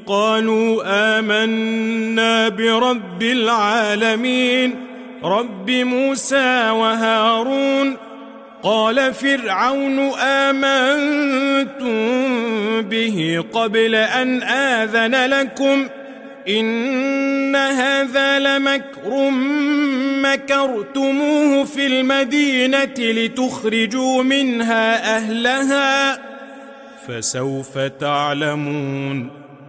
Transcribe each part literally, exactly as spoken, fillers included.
قالوا آمنا برب العالمين رب موسى وهارون. قال فرعون آمنتم به قبل أن آذن لكم إن هذا لمكر مكرتموه في المدينة لتخرجوا منها أهلها فسوف تعلمون.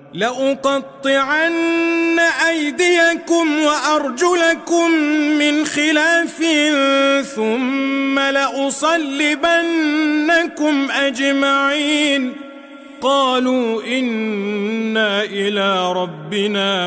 لأقطعن أيديكم وأرجلكم من خلاف ثم لأصلبنكم أجمعين. قالوا إنا إلى ربنا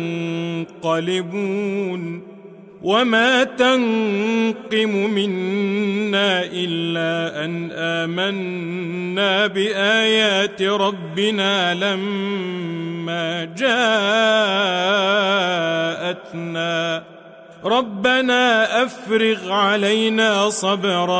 منقلبون. وما تنقم منا إلا أن آمنا بآيات ربنا لما جاءتنا ربنا أفرغ علينا صبرا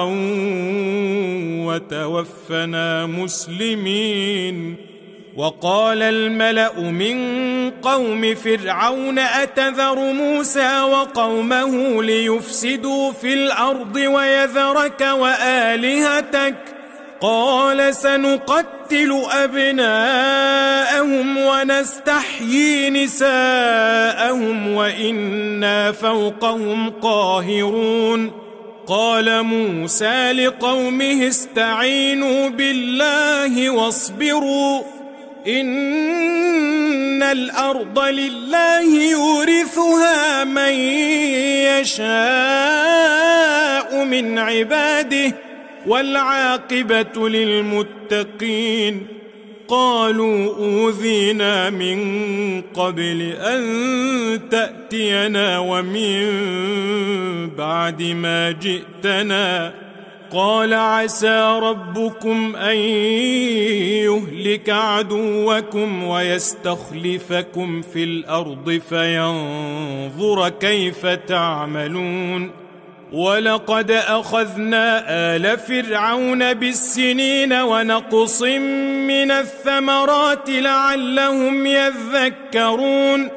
وتوفنا مسلمين. وقال الملأ من قوم فرعون أتذر موسى وقومه ليفسدوا في الأرض ويذرك وآلهتك قال سنقتل أبناءهم ونستحيي نساءهم وإنا فوقهم قاهرون. قال موسى لقومه استعينوا بالله واصبروا إن الأرض لله يورثها من يشاء من عباده والعاقبة للمتقين. قالوا أوذينا من قبل أن تأتينا ومن بعد ما جئتنا قال عسى ربكم أن يهلك عدوكم ويستخلفكم في الأرض فينظر كيف تعملون. ولقد أخذنا آل فرعون بالسنين ونقص من الثمرات لعلهم يذكرون.